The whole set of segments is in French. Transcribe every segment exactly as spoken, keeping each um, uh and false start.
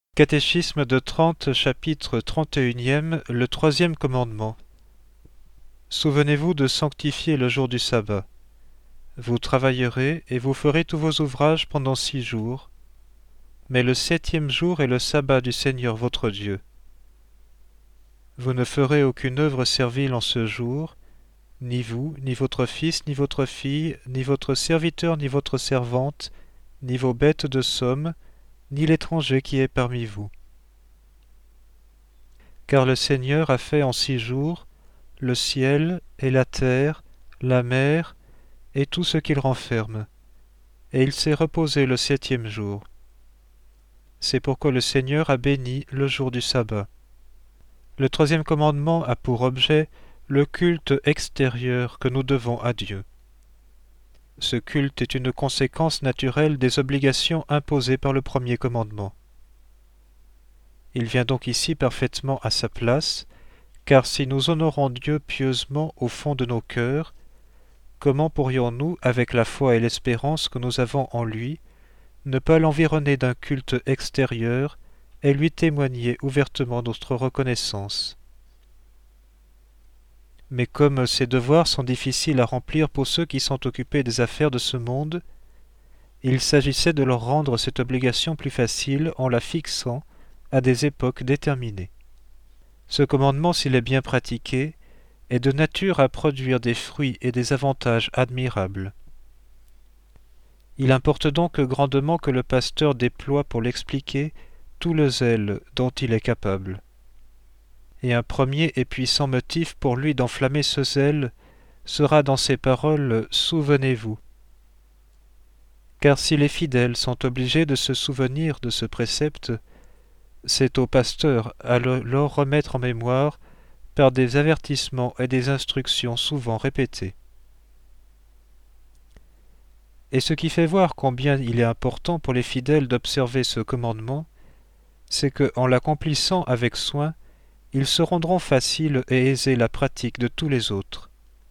Catéchisme de Trente, chapitre trente et unième, le troisième commandement. Souvenez-vous de sanctifier le jour du sabbat. Vous travaillerez et vous ferez tous vos ouvrages pendant six jours, mais le septième jour est le sabbat du Seigneur votre Dieu. Vous ne ferez aucune œuvre servile en ce jour, ni vous, ni votre fils, ni votre fille, ni votre serviteur, ni votre servante, ni vos bêtes de somme, ni l'étranger qui est parmi vous. Car le Seigneur a fait en six jours le ciel et la terre, la mer et tout ce qu'il renferme, et il s'est reposé le septième jour. C'est pourquoi le Seigneur a béni le jour du sabbat. Le troisième commandement a pour objet le culte extérieur que nous devons à Dieu. Ce culte est une conséquence naturelle des obligations imposées par le premier commandement. Il vient donc ici parfaitement à sa place, car si nous honorons Dieu pieusement au fond de nos cœurs, comment pourrions-nous, avec la foi et l'espérance que nous avons en lui, ne pas l'environner d'un culte extérieur et lui témoigner ouvertement notre reconnaissance? Mais comme ces devoirs sont difficiles à remplir pour ceux qui sont occupés des affaires de ce monde, il s'agissait de leur rendre cette obligation plus facile en la fixant à des époques déterminées. Ce commandement, s'il est bien pratiqué, est de nature à produire des fruits et des avantages admirables. Il importe donc grandement que le pasteur déploie pour l'expliquer tout le zèle dont il est capable. Et un premier et puissant motif pour lui d'enflammer ce zèle sera dans ces paroles « Souvenez-vous ». Car si les fidèles sont obligés de se souvenir de ce précepte, c'est au pasteur à le leur remettre en mémoire par des avertissements et des instructions souvent répétées. Et ce qui fait voir combien il est important pour les fidèles d'observer ce commandement, c'est que, en l'accomplissant avec soin, ils se rendront facile et aisés la pratique de tous les autres.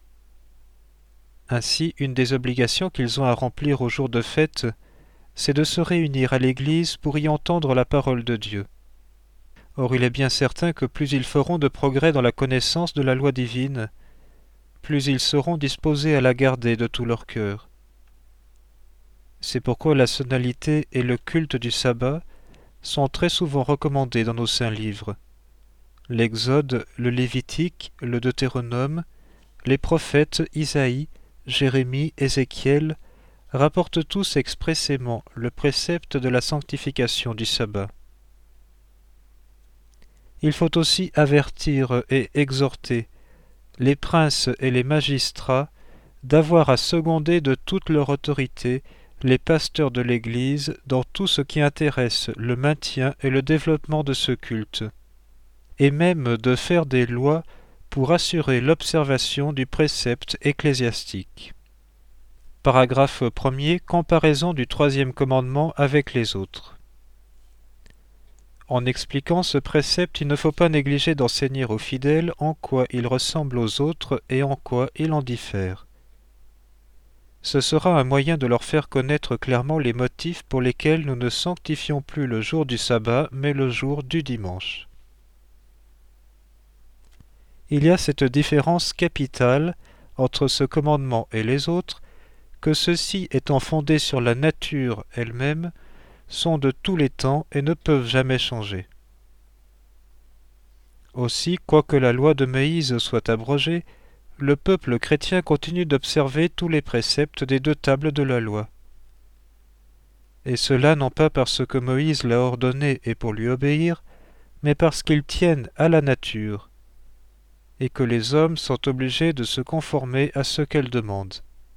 Ainsi, une des obligations qu'ils ont à remplir au jour de fête, c'est de se réunir à l'Église pour y entendre la parole de Dieu. Or il est bien certain que plus ils feront de progrès dans la connaissance de la loi divine, plus ils seront disposés à la garder de tout leur cœur. C'est pourquoi la solennité et le culte du sabbat sont très souvent recommandés dans nos saints livres. L'Exode, le Lévitique, le Deutéronome, les prophètes Isaïe, Jérémie, Ézéchiel rapportent tous expressément le précepte de la sanctification du sabbat. Il faut aussi avertir et exhorter les princes et les magistrats d'avoir à seconder de toute leur autorité les pasteurs de l'Église dans tout ce qui intéresse le maintien et le développement de ce culte, et même de faire des lois pour assurer l'observation du précepte ecclésiastique. Paragraphe premier. Comparaison du troisième commandement avec les autres. En expliquant ce précepte, il ne faut pas négliger d'enseigner aux fidèles en quoi il ressemble aux autres et en quoi il en diffère. Ce sera un moyen de leur faire connaître clairement les motifs pour lesquels nous ne sanctifions plus le jour du sabbat, mais le jour du dimanche. Il y a cette différence capitale entre ce commandement et les autres, que ceux-ci étant fondés sur la nature elle-même, sont de tous les temps et ne peuvent jamais changer. Aussi, quoique la loi de Moïse soit abrogée, le peuple chrétien continue d'observer tous les préceptes des deux tables de la loi. Et cela non pas parce que Moïse l'a ordonné et pour lui obéir, mais parce qu'ils tiennent à la nature, et que les hommes sont obligés de se conformer à ce qu'elle demande.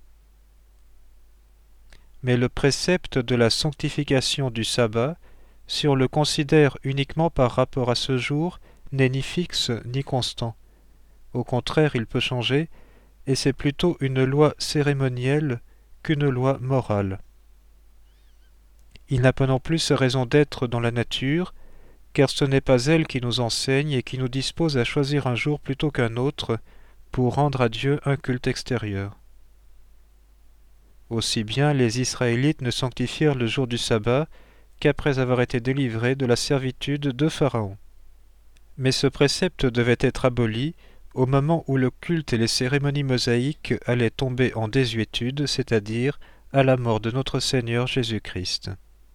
Mais le précepte de la sanctification du sabbat, si on le considère uniquement par rapport à ce jour, n'est ni fixe ni constant. Au contraire, il peut changer, et c'est plutôt une loi cérémonielle qu'une loi morale. Il n'a pas non plus sa raison d'être dans la nature, car ce n'est pas elle qui nous enseigne et qui nous dispose à choisir un jour plutôt qu'un autre pour rendre à Dieu un culte extérieur. Aussi bien les Israélites ne sanctifièrent le jour du sabbat qu'après avoir été délivrés de la servitude de Pharaon. Mais ce précepte devait être aboli au moment où le culte et les cérémonies mosaïques allaient tomber en désuétude, c'est-à-dire à la mort de notre Seigneur Jésus-Christ.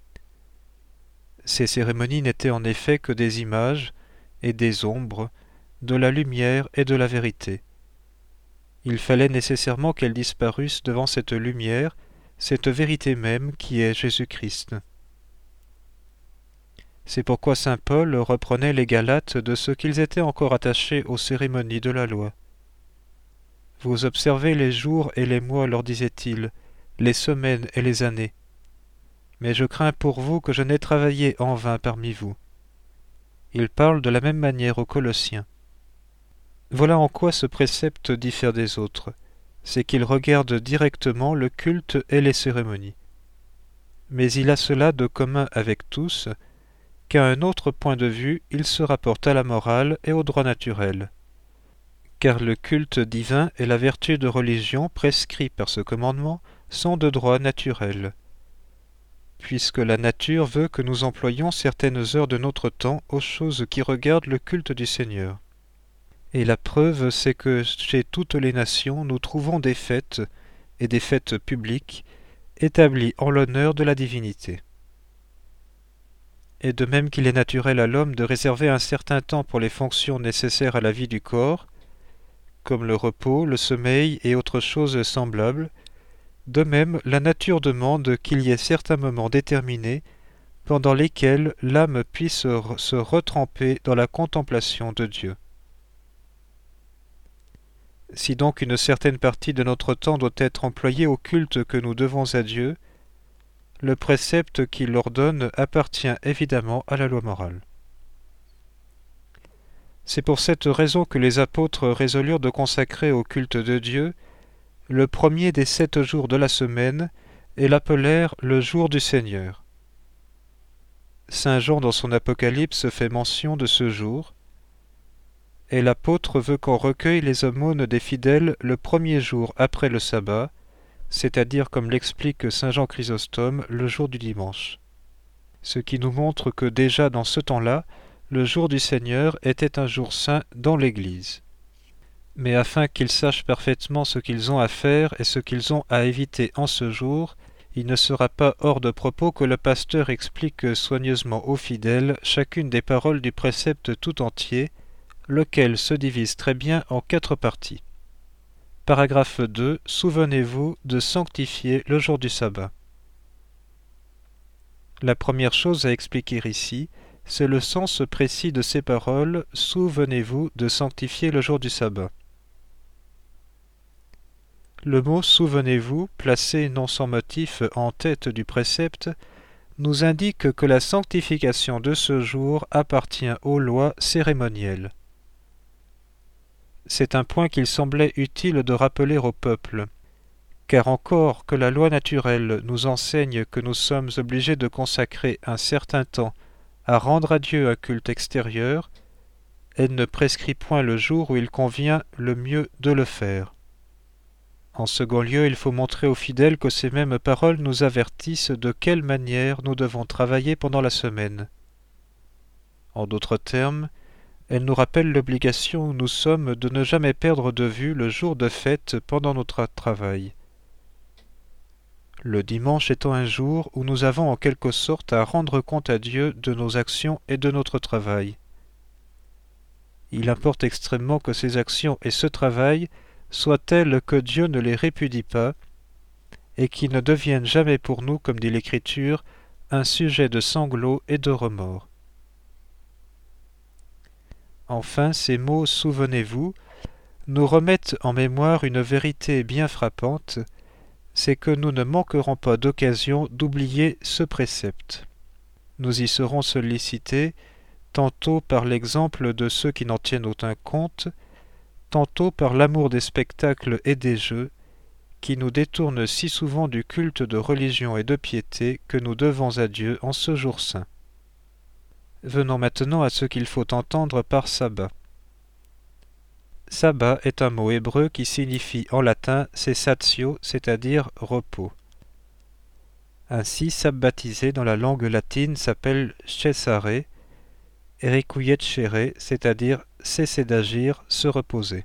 Ces cérémonies n'étaient en effet que des images et des ombres, de la lumière et de la vérité. Il fallait nécessairement qu'elles disparussent devant cette lumière, cette vérité même qui est Jésus-Christ. C'est pourquoi saint Paul reprenait les Galates de ce qu'ils étaient encore attachés aux cérémonies de la loi. « Vous observez les jours et les mois, leur disait-il, les semaines et les années. Mais je crains pour vous que je n'ai travaillé en vain parmi vous. » Il parle de la même manière aux Colossiens. Voilà en quoi ce précepte diffère des autres, c'est qu'il regarde directement le culte et les cérémonies. Mais il a cela de commun avec tous, qu'à un autre point de vue, il se rapporte à la morale et au droit naturel. Car le culte divin et la vertu de religion prescrits par ce commandement sont de droit naturel, puisque la nature veut que nous employions certaines heures de notre temps aux choses qui regardent le culte du Seigneur. Et la preuve, c'est que chez toutes les nations, nous trouvons des fêtes, et des fêtes publiques, établies en l'honneur de la divinité. Et de même qu'il est naturel à l'homme de réserver un certain temps pour les fonctions nécessaires à la vie du corps, comme le repos, le sommeil et autres choses semblables, de même la nature demande qu'il y ait certains moments déterminés pendant lesquels l'âme puisse se retremper dans la contemplation de Dieu. Si donc une certaine partie de notre temps doit être employée au culte que nous devons à Dieu, le précepte qui l'ordonne appartient évidemment à la loi morale. C'est pour cette raison que les apôtres résolurent de consacrer au culte de Dieu le premier des sept jours de la semaine et l'appelèrent le jour du Seigneur. Saint Jean dans son Apocalypse fait mention de ce jour, et l'apôtre veut qu'on recueille les aumônes des fidèles le premier jour après le sabbat, c'est-à-dire comme l'explique saint Jean Chrysostome, le jour du dimanche. Ce qui nous montre que déjà dans ce temps-là, le jour du Seigneur était un jour saint dans l'Église. Mais afin qu'ils sachent parfaitement ce qu'ils ont à faire et ce qu'ils ont à éviter en ce jour, il ne sera pas hors de propos que le pasteur explique soigneusement aux fidèles chacune des paroles du précepte tout entier, lequel se divise très bien en quatre parties. Paragraphe deux. Souvenez-vous de sanctifier le jour du sabbat. La première chose à expliquer ici, c'est le sens précis de ces paroles « Souvenez-vous de sanctifier le jour du sabbat ». Le mot « souvenez-vous », placé non sans motif en tête du précepte, nous indique que la sanctification de ce jour appartient aux lois cérémonielles. C'est un point qu'il semblait utile de rappeler au peuple, car encore que la loi naturelle nous enseigne que nous sommes obligés de consacrer un certain temps à rendre à Dieu un culte extérieur, elle ne prescrit point le jour où il convient le mieux de le faire. En second lieu, il faut montrer aux fidèles que ces mêmes paroles nous avertissent de quelle manière nous devons travailler pendant la semaine. En d'autres termes, elle nous rappelle l'obligation où nous sommes de ne jamais perdre de vue le jour de fête pendant notre travail. Le dimanche étant un jour où nous avons en quelque sorte à rendre compte à Dieu de nos actions et de notre travail. Il importe extrêmement que ces actions et ce travail soient telles que Dieu ne les répudie pas et qui ne deviennent jamais pour nous, comme dit l'Écriture, un sujet de sanglots et de remords. Enfin, ces mots « souvenez-vous » nous remettent en mémoire une vérité bien frappante, c'est que nous ne manquerons pas d'occasion d'oublier ce précepte. Nous y serons sollicités, tantôt par l'exemple de ceux qui n'en tiennent aucun compte, tantôt par l'amour des spectacles et des jeux, qui nous détournent si souvent du culte de religion et de piété que nous devons à Dieu en ce jour saint. Venons maintenant à ce qu'il faut entendre par sabbat. Sabbat est un mot hébreu qui signifie en latin cessatio, c'est-à-dire repos. Ainsi, sabbatiser dans la langue latine s'appelle cessare, et requiescere, c'est-à-dire cesser d'agir, se reposer.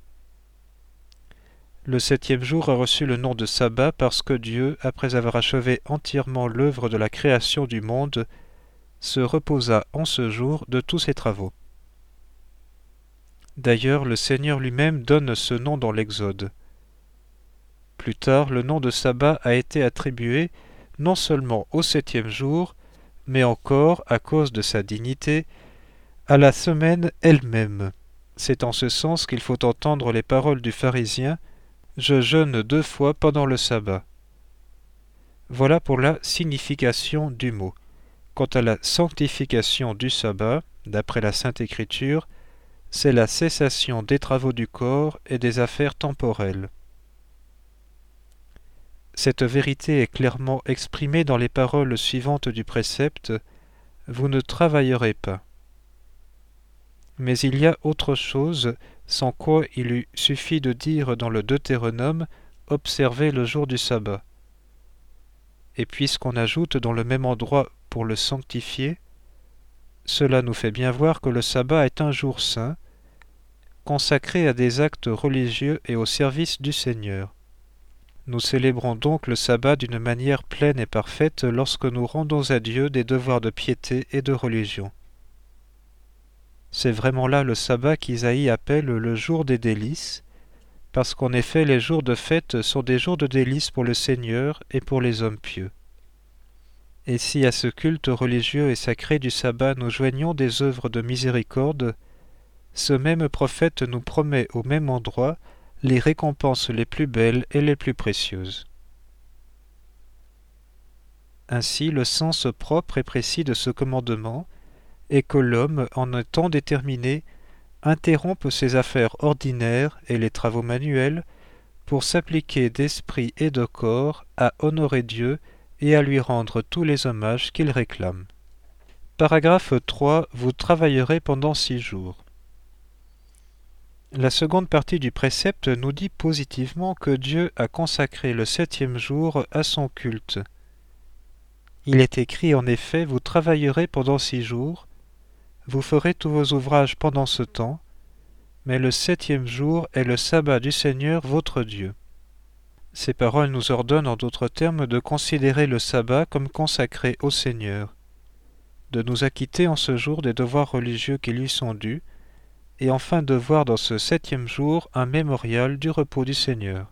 Le septième jour a reçu le nom de sabbat parce que Dieu, après avoir achevé entièrement l'œuvre de la création du monde, se reposa en ce jour de tous ses travaux. D'ailleurs, le Seigneur lui-même donne ce nom dans l'Exode. Plus tard, le nom de sabbat a été attribué non seulement au septième jour, mais encore, à cause de sa dignité, à la semaine elle-même. C'est en ce sens qu'il faut entendre les paroles du pharisien « Je jeûne deux fois pendant le sabbat ». Voilà pour la signification du mot. Quant à la sanctification du sabbat, d'après la Sainte Écriture, c'est la cessation des travaux du corps et des affaires temporelles. Cette vérité est clairement exprimée dans les paroles suivantes du précepte « Vous ne travaillerez pas ». Mais il y a autre chose, sans quoi il eût suffi de dire dans le Deutéronome « Observez le jour du sabbat ». Et puisqu'on ajoute dans le même endroit pour le sanctifier, cela nous fait bien voir que le sabbat est un jour saint, consacré à des actes religieux et au service du Seigneur. Nous célébrons donc le sabbat d'une manière pleine et parfaite lorsque nous rendons à Dieu des devoirs de piété et de religion. C'est vraiment là le sabbat qu'Isaïe appelle le jour des délices, parce qu'en effet les jours de fête sont des jours de délices pour le Seigneur et pour les hommes pieux. Et si à ce culte religieux et sacré du sabbat nous joignons des œuvres de miséricorde, ce même prophète nous promet au même endroit les récompenses les plus belles et les plus précieuses. Ainsi, le sens propre et précis de ce commandement est que l'homme, en un temps déterminé, interrompe ses affaires ordinaires et les travaux manuels pour s'appliquer d'esprit et de corps à honorer Dieu et à lui rendre tous les hommages qu'il réclame. Paragraphe trois. Vous travaillerez pendant six jours. La seconde partie du précepte nous dit positivement que Dieu a consacré le septième jour à son culte. Il est écrit en effet « Vous travaillerez pendant six jours, vous ferez tous vos ouvrages pendant ce temps, mais le septième jour est le sabbat du Seigneur votre Dieu. » Ces paroles nous ordonnent en d'autres termes de considérer le sabbat comme consacré au Seigneur, de nous acquitter en ce jour des devoirs religieux qui lui sont dus, et enfin de voir dans ce septième jour un mémorial du repos du Seigneur.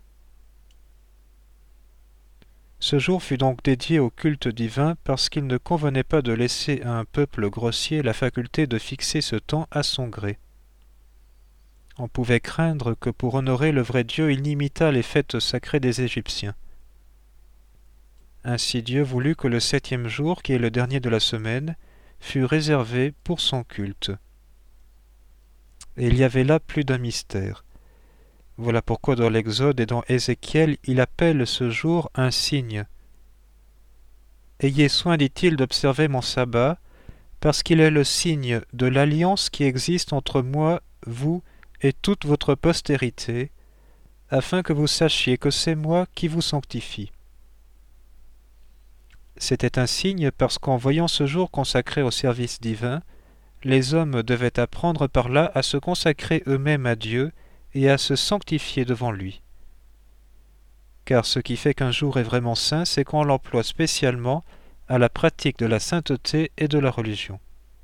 Ce jour fut donc dédié au culte divin parce qu'il ne convenait pas de laisser à un peuple grossier la faculté de fixer ce temps à son gré. On pouvait craindre que pour honorer le vrai Dieu il n'imitât les fêtes sacrées des Égyptiens. Ainsi Dieu voulut que le septième jour, qui est le dernier de la semaine, fût réservé pour son culte. Et il y avait là plus d'un mystère. Voilà pourquoi dans l'Exode et dans Ézéchiel, il appelle ce jour un signe. Ayez soin, dit-il, d'observer mon sabbat, parce qu'il est le signe de l'alliance qui existe entre moi, vous et toute votre postérité, afin que vous sachiez que c'est moi qui vous sanctifie. C'était un signe parce qu'en voyant ce jour consacré au service divin, les hommes devaient apprendre par là à se consacrer eux-mêmes à Dieu et à se sanctifier devant lui. Car ce qui fait qu'un jour est vraiment saint, c'est qu'on l'emploie spécialement à la pratique de la sainteté et de la religion.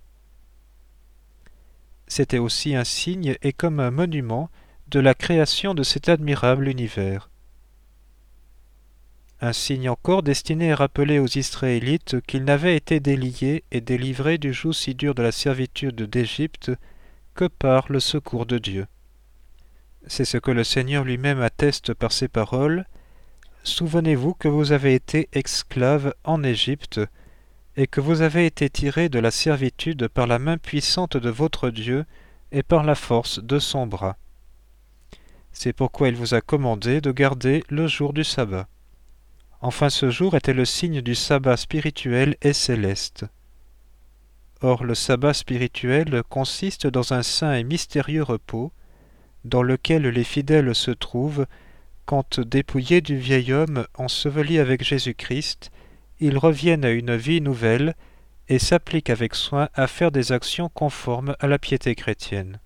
C'était aussi un signe et comme un monument de la création de cet admirable univers. Un signe encore destiné à rappeler aux Israélites qu'ils n'avaient été déliés et délivrés du joug si dur de la servitude d'Égypte que par le secours de Dieu. C'est ce que le Seigneur lui-même atteste par ces paroles. « Souvenez-vous que vous avez été esclaves en Égypte et que vous avez été tirés de la servitude par la main puissante de votre Dieu et par la force de son bras. C'est pourquoi il vous a commandé de garder le jour du sabbat. » Enfin, ce jour était le signe du sabbat spirituel et céleste. Or, le sabbat spirituel consiste dans un saint et mystérieux repos, dans lequel les fidèles se trouvent quand, dépouillés du vieil homme enseveli avec Jésus-Christ, ils reviennent à une vie nouvelle et s'appliquent avec soin à faire des actions conformes à la piété chrétienne.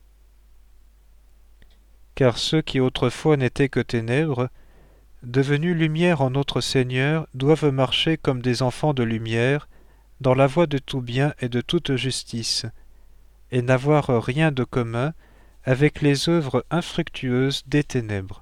Car ceux qui autrefois n'étaient que ténèbres, devenus lumière en notre Seigneur, doivent marcher comme des enfants de lumière, dans la voie de tout bien et de toute justice, et n'avoir rien de commun avec les œuvres infructueuses des ténèbres.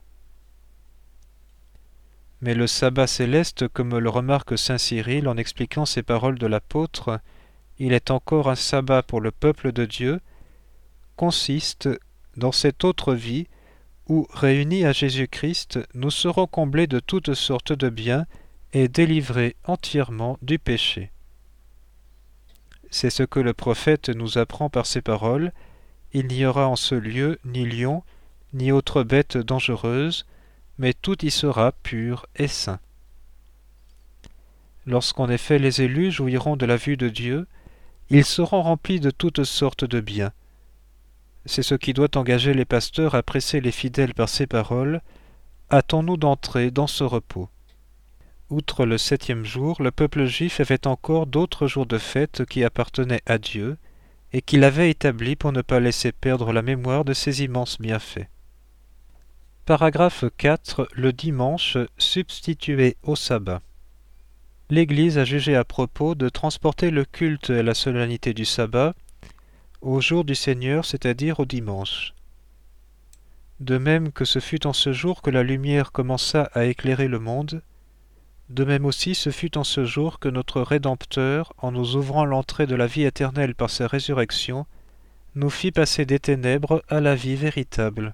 Mais le sabbat céleste, comme le remarque saint Cyril en expliquant ces paroles de l'apôtre, il est encore un sabbat pour le peuple de Dieu, consiste dans cette autre vie où, réunis à Jésus-Christ, nous serons comblés de toutes sortes de biens et délivrés entièrement du péché. C'est ce que le prophète nous apprend par ces paroles. Il n'y aura en ce lieu ni lion, ni autre bête dangereuse, mais tout y sera pur et saint. Lorsqu'en effet les élus jouiront de la vue de Dieu, ils seront remplis de toutes sortes de biens. C'est ce qui doit engager les pasteurs à presser les fidèles par ces paroles. Hâtons-nous d'entrer dans ce repos. Outre le septième jour, le peuple juif avait encore d'autres jours de fête qui appartenaient à Dieu et qu'il avait établis pour ne pas laisser perdre la mémoire de ses immenses bienfaits. Paragraphe quatre. Le dimanche substitué au sabbat. L'Église a jugé à propos de transporter le culte et la solennité du sabbat au jour du Seigneur, c'est-à-dire au dimanche. De même que ce fut en ce jour que la lumière commença à éclairer le monde, de même aussi ce fut en ce jour que notre Rédempteur, en nous ouvrant l'entrée de la vie éternelle par sa résurrection, nous fit passer des ténèbres à la vie véritable.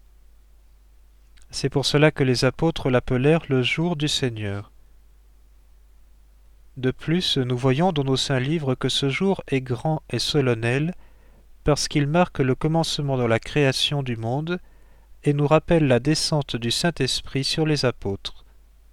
C'est pour cela que les apôtres l'appelèrent le jour du Seigneur. De plus, nous voyons dans nos saints livres que ce jour est grand et solennel parce qu'il marque le commencement de la création du monde et nous rappelle la descente du Saint-Esprit sur les apôtres.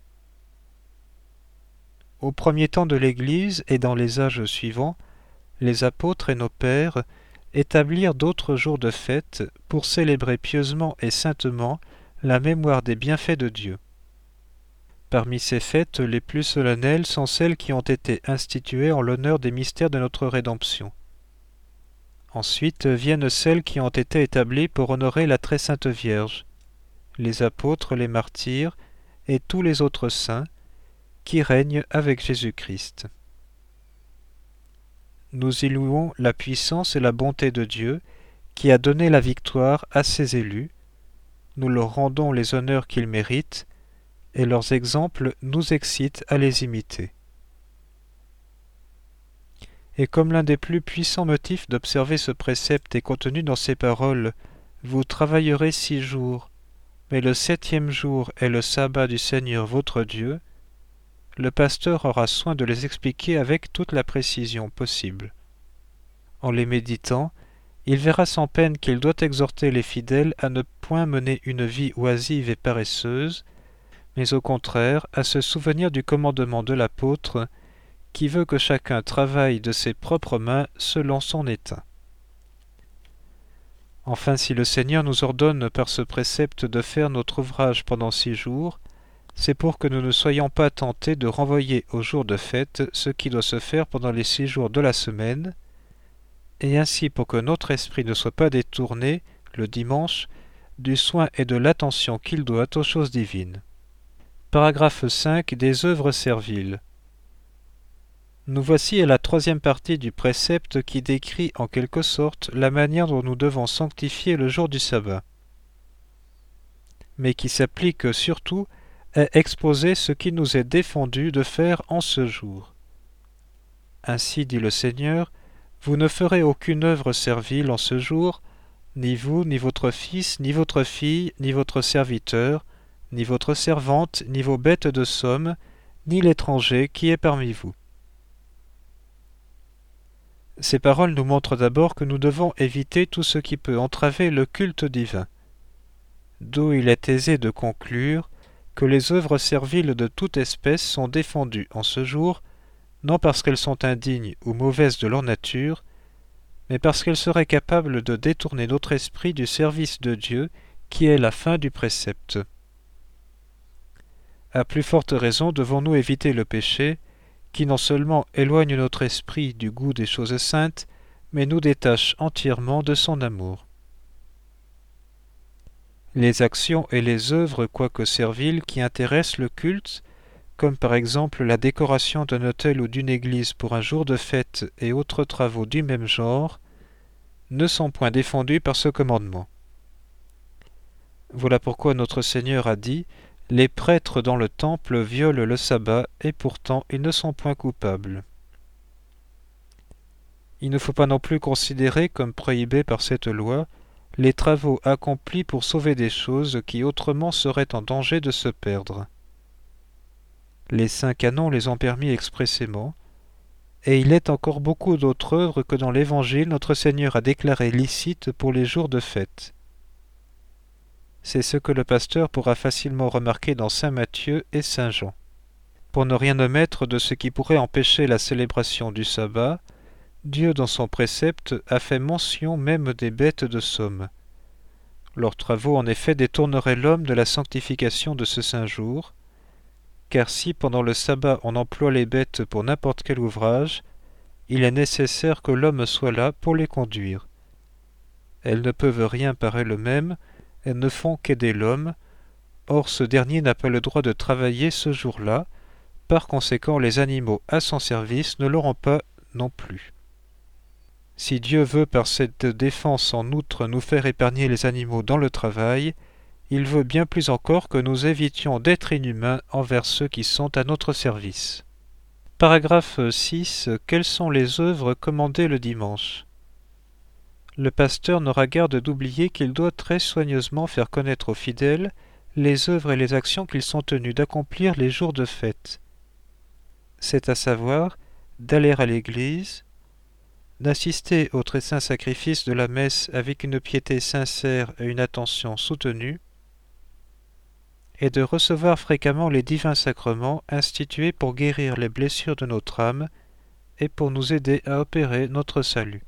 Au premier temps de l'Église et dans les âges suivants, les apôtres et nos pères établirent d'autres jours de fête pour célébrer pieusement et saintement la mémoire des bienfaits de Dieu. Parmi ces fêtes, les plus solennelles sont celles qui ont été instituées en l'honneur des mystères de notre rédemption. Ensuite viennent celles qui ont été établies pour honorer la très sainte Vierge, les apôtres, les martyrs et tous les autres saints qui règnent avec Jésus-Christ. Nous y louons la puissance et la bonté de Dieu qui a donné la victoire à ses élus. Nous leur rendons les honneurs qu'ils méritent, et leurs exemples nous excitent à les imiter. Et comme l'un des plus puissants motifs d'observer ce précepte est contenu dans ces paroles, « Vous travaillerez six jours, mais le septième jour est le sabbat du Seigneur votre Dieu », le pasteur aura soin de les expliquer avec toute la précision possible. En les méditant, il verra sans peine qu'il doit exhorter les fidèles à ne point mener une vie oisive et paresseuse, mais au contraire à se souvenir du commandement de l'apôtre qui veut que chacun travaille de ses propres mains selon son état. Enfin, si le Seigneur nous ordonne par ce précepte de faire notre ouvrage pendant six jours, c'est pour que nous ne soyons pas tentés de renvoyer au jour de fête ce qui doit se faire pendant les six jours de la semaine, et ainsi pour que notre esprit ne soit pas détourné, le dimanche, du soin et de l'attention qu'il doit aux choses divines. Paragraphe cinq. Des œuvres serviles. Nous voici à la troisième partie du précepte qui décrit en quelque sorte la manière dont nous devons sanctifier le jour du sabbat, mais qui s'applique surtout à exposer ce qui nous est défendu de faire en ce jour. Ainsi dit le Seigneur, vous ne ferez aucune œuvre servile en ce jour, ni vous, ni votre fils, ni votre fille, ni votre serviteur, ni votre servante, ni vos bêtes de somme, ni l'étranger qui est parmi vous. Ces paroles nous montrent d'abord que nous devons éviter tout ce qui peut entraver le culte divin. D'où il est aisé de conclure que les œuvres serviles de toute espèce sont défendues en ce jour, non parce qu'elles sont indignes ou mauvaises de leur nature, mais parce qu'elles seraient capables de détourner notre esprit du service de Dieu, qui est la fin du précepte. À plus forte raison devons-nous éviter le péché, qui non seulement éloigne notre esprit du goût des choses saintes, mais nous détache entièrement de son amour. Les actions et les œuvres, quoique serviles, qui intéressent le culte, comme par exemple la décoration d'un autel ou d'une église pour un jour de fête et autres travaux du même genre, ne sont point défendus par ce commandement. Voilà pourquoi notre Seigneur a dit « Les prêtres dans le temple violent le sabbat, et pourtant ils ne sont point coupables. » Il ne faut pas non plus considérer comme prohibés par cette loi les travaux accomplis pour sauver des choses qui autrement seraient en danger de se perdre. Les saints canons les ont permis expressément, et il est encore beaucoup d'autres œuvres que dans l'Évangile notre Seigneur a déclarées licites pour les jours de fête. C'est ce que le pasteur pourra facilement remarquer dans saint Matthieu et saint Jean. Pour ne rien omettre de ce qui pourrait empêcher la célébration du sabbat, Dieu dans son précepte a fait mention même des bêtes de somme. Leurs travaux en effet détourneraient l'homme de la sanctification de ce saint jour, car si pendant le sabbat on emploie les bêtes pour n'importe quel ouvrage, il est nécessaire que l'homme soit là pour les conduire. Elles ne peuvent rien par elles-mêmes, elles ne font qu'aider l'homme, or ce dernier n'a pas le droit de travailler ce jour-là, par conséquent les animaux à son service ne l'auront pas non plus. Si Dieu veut par cette défense en outre nous faire épargner les animaux dans le travail, il veut bien plus encore que nous évitions d'être inhumains envers ceux qui sont à notre service. Paragraphe six. Quelles sont les œuvres commandées le dimanche? Le pasteur n'aura garde d'oublier qu'il doit très soigneusement faire connaître aux fidèles les œuvres et les actions qu'ils sont tenus d'accomplir les jours de fête. C'est à savoir d'aller à l'église, d'assister au très saint sacrifice de la messe avec une piété sincère et une attention soutenue, et de recevoir fréquemment les divins sacrements institués pour guérir les blessures de notre âme et pour nous aider à opérer notre salut.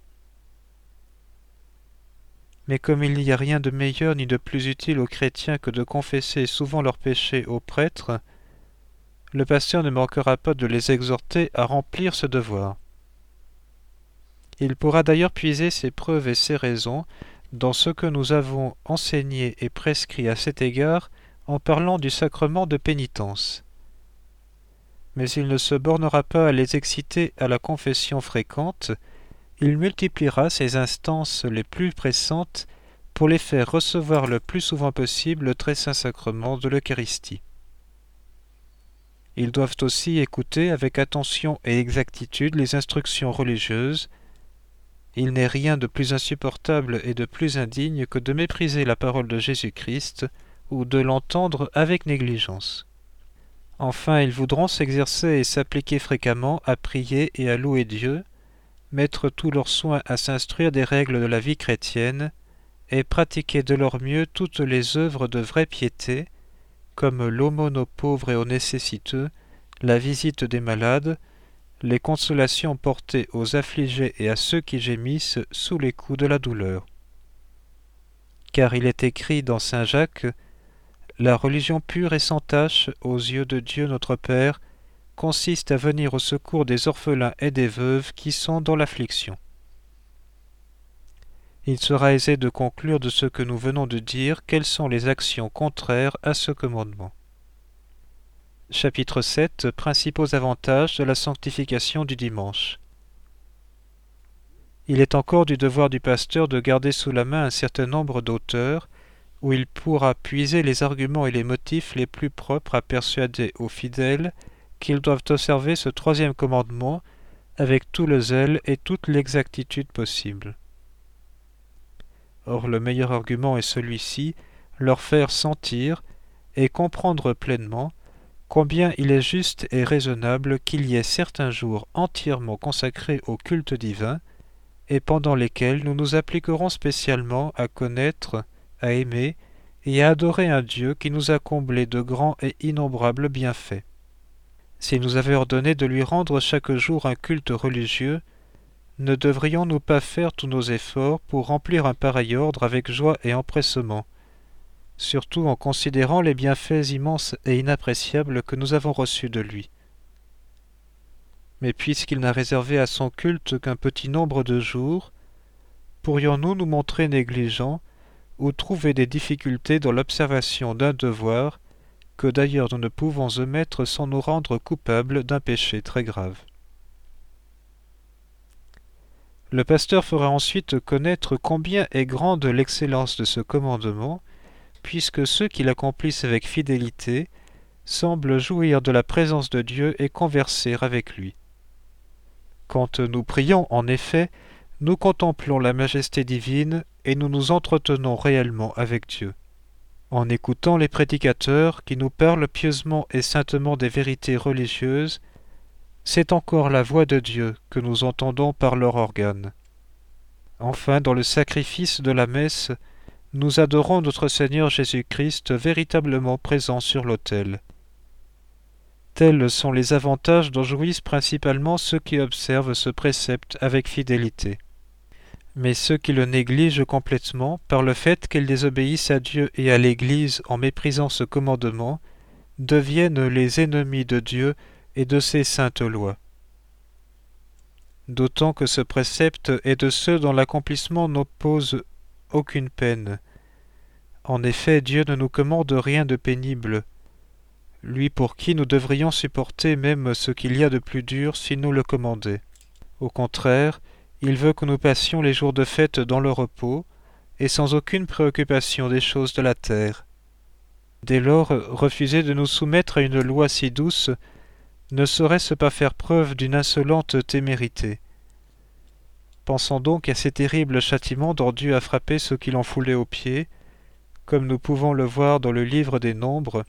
Mais comme il n'y a rien de meilleur ni de plus utile aux chrétiens que de confesser souvent leurs péchés aux prêtres, le pasteur ne manquera pas de les exhorter à remplir ce devoir. Il pourra d'ailleurs puiser ses preuves et ses raisons dans ce que nous avons enseigné et prescrit à cet égard en parlant du sacrement de pénitence. Mais il ne se bornera pas à les exciter à la confession fréquente, il multipliera ses instances les plus pressantes pour les faire recevoir le plus souvent possible le très saint sacrement de l'Eucharistie. Ils doivent aussi écouter avec attention et exactitude les instructions religieuses. Il n'est rien de plus insupportable et de plus indigne que de mépriser la parole de Jésus-Christ ou de l'entendre avec négligence. Enfin, ils voudront s'exercer et s'appliquer fréquemment à prier et à louer Dieu, mettre tous leurs soins à s'instruire des règles de la vie chrétienne et pratiquer de leur mieux toutes les œuvres de vraie piété, comme l'aumône aux pauvres et aux nécessiteux, la visite des malades, les consolations portées aux affligés et à ceux qui gémissent sous les coups de la douleur. Car il est écrit dans saint Jacques « La religion pure et sans tache, aux yeux de Dieu notre Père, consiste à venir au secours des orphelins et des veuves qui sont dans l'affliction. » Il sera aisé de conclure de ce que nous venons de dire quelles sont les actions contraires à ce commandement. Chapitre sept. Principaux avantages de la sanctification du dimanche. Il est encore du devoir du pasteur de garder sous la main un certain nombre d'auteurs, où il pourra puiser les arguments et les motifs les plus propres à persuader aux fidèles qu'ils doivent observer ce troisième commandement avec tout le zèle et toute l'exactitude possible. Or le meilleur argument est celui-ci, leur faire sentir et comprendre pleinement combien il est juste et raisonnable qu'il y ait certains jours entièrement consacrés au culte divin et pendant lesquels nous nous appliquerons spécialement à connaître, à aimer et à adorer un Dieu qui nous a comblés de grands et innombrables bienfaits. S'il nous avait ordonné de lui rendre chaque jour un culte religieux, ne devrions-nous pas faire tous nos efforts pour remplir un pareil ordre avec joie et empressement, surtout en considérant les bienfaits immenses et inappréciables que nous avons reçus de lui? Mais puisqu'il n'a réservé à son culte qu'un petit nombre de jours, pourrions-nous nous montrer négligents ou trouver des difficultés dans l'observation d'un devoir que d'ailleurs nous ne pouvons omettre sans nous rendre coupables d'un péché très grave. Le pasteur fera ensuite connaître combien est grande l'excellence de ce commandement, puisque ceux qui l'accomplissent avec fidélité semblent jouir de la présence de Dieu et converser avec lui. Quand nous prions, en effet, nous contemplons la majesté divine et nous nous entretenons réellement avec Dieu. En écoutant les prédicateurs qui nous parlent pieusement et saintement des vérités religieuses, c'est encore la voix de Dieu que nous entendons par leur organe. Enfin, dans le sacrifice de la messe, nous adorons notre Seigneur Jésus-Christ véritablement présent sur l'autel. Tels sont les avantages dont jouissent principalement ceux qui observent ce précepte avec fidélité. Mais ceux qui le négligent complètement, par le fait qu'ils désobéissent à Dieu et à l'Église en méprisant ce commandement, deviennent les ennemis de Dieu et de ses saintes lois. D'autant que ce précepte est de ceux dont l'accomplissement n'oppose aucune peine. En effet, Dieu ne nous commande rien de pénible, lui pour qui nous devrions supporter même ce qu'il y a de plus dur s'il nous le commandait. Au contraire, il veut que nous passions les jours de fête dans le repos, et sans aucune préoccupation des choses de la terre. Dès lors, refuser de nous soumettre à une loi si douce ne saurait-ce pas faire preuve d'une insolente témérité? Pensons donc à ces terribles châtiments dont Dieu a frappé ceux qui l'ont foulé aux pieds, comme nous pouvons le voir dans le livre des Nombres.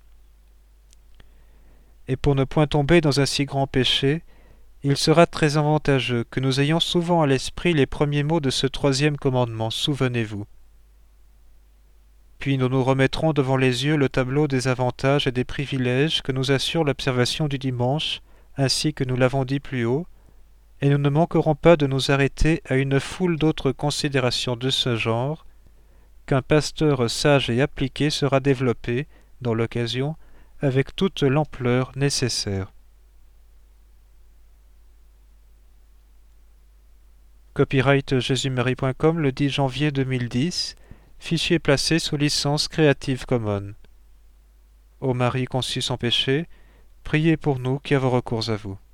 Et pour ne point tomber dans un si grand péché, il sera très avantageux que nous ayons souvent à l'esprit les premiers mots de ce troisième commandement, souvenez-vous. Puis nous nous remettrons devant les yeux le tableau des avantages et des privilèges que nous assure l'observation du dimanche, ainsi que nous l'avons dit plus haut, et nous ne manquerons pas de nous arrêter à une foule d'autres considérations de ce genre, qu'un pasteur sage et appliqué sera développé, dans l'occasion, avec toute l'ampleur nécessaire. Copyright jésus marie point com le dix janvier deux mille dix, fichier placé sous licence Creative Commons. Ô Marie conçue sans péché, priez pour nous qui avons recours à vous.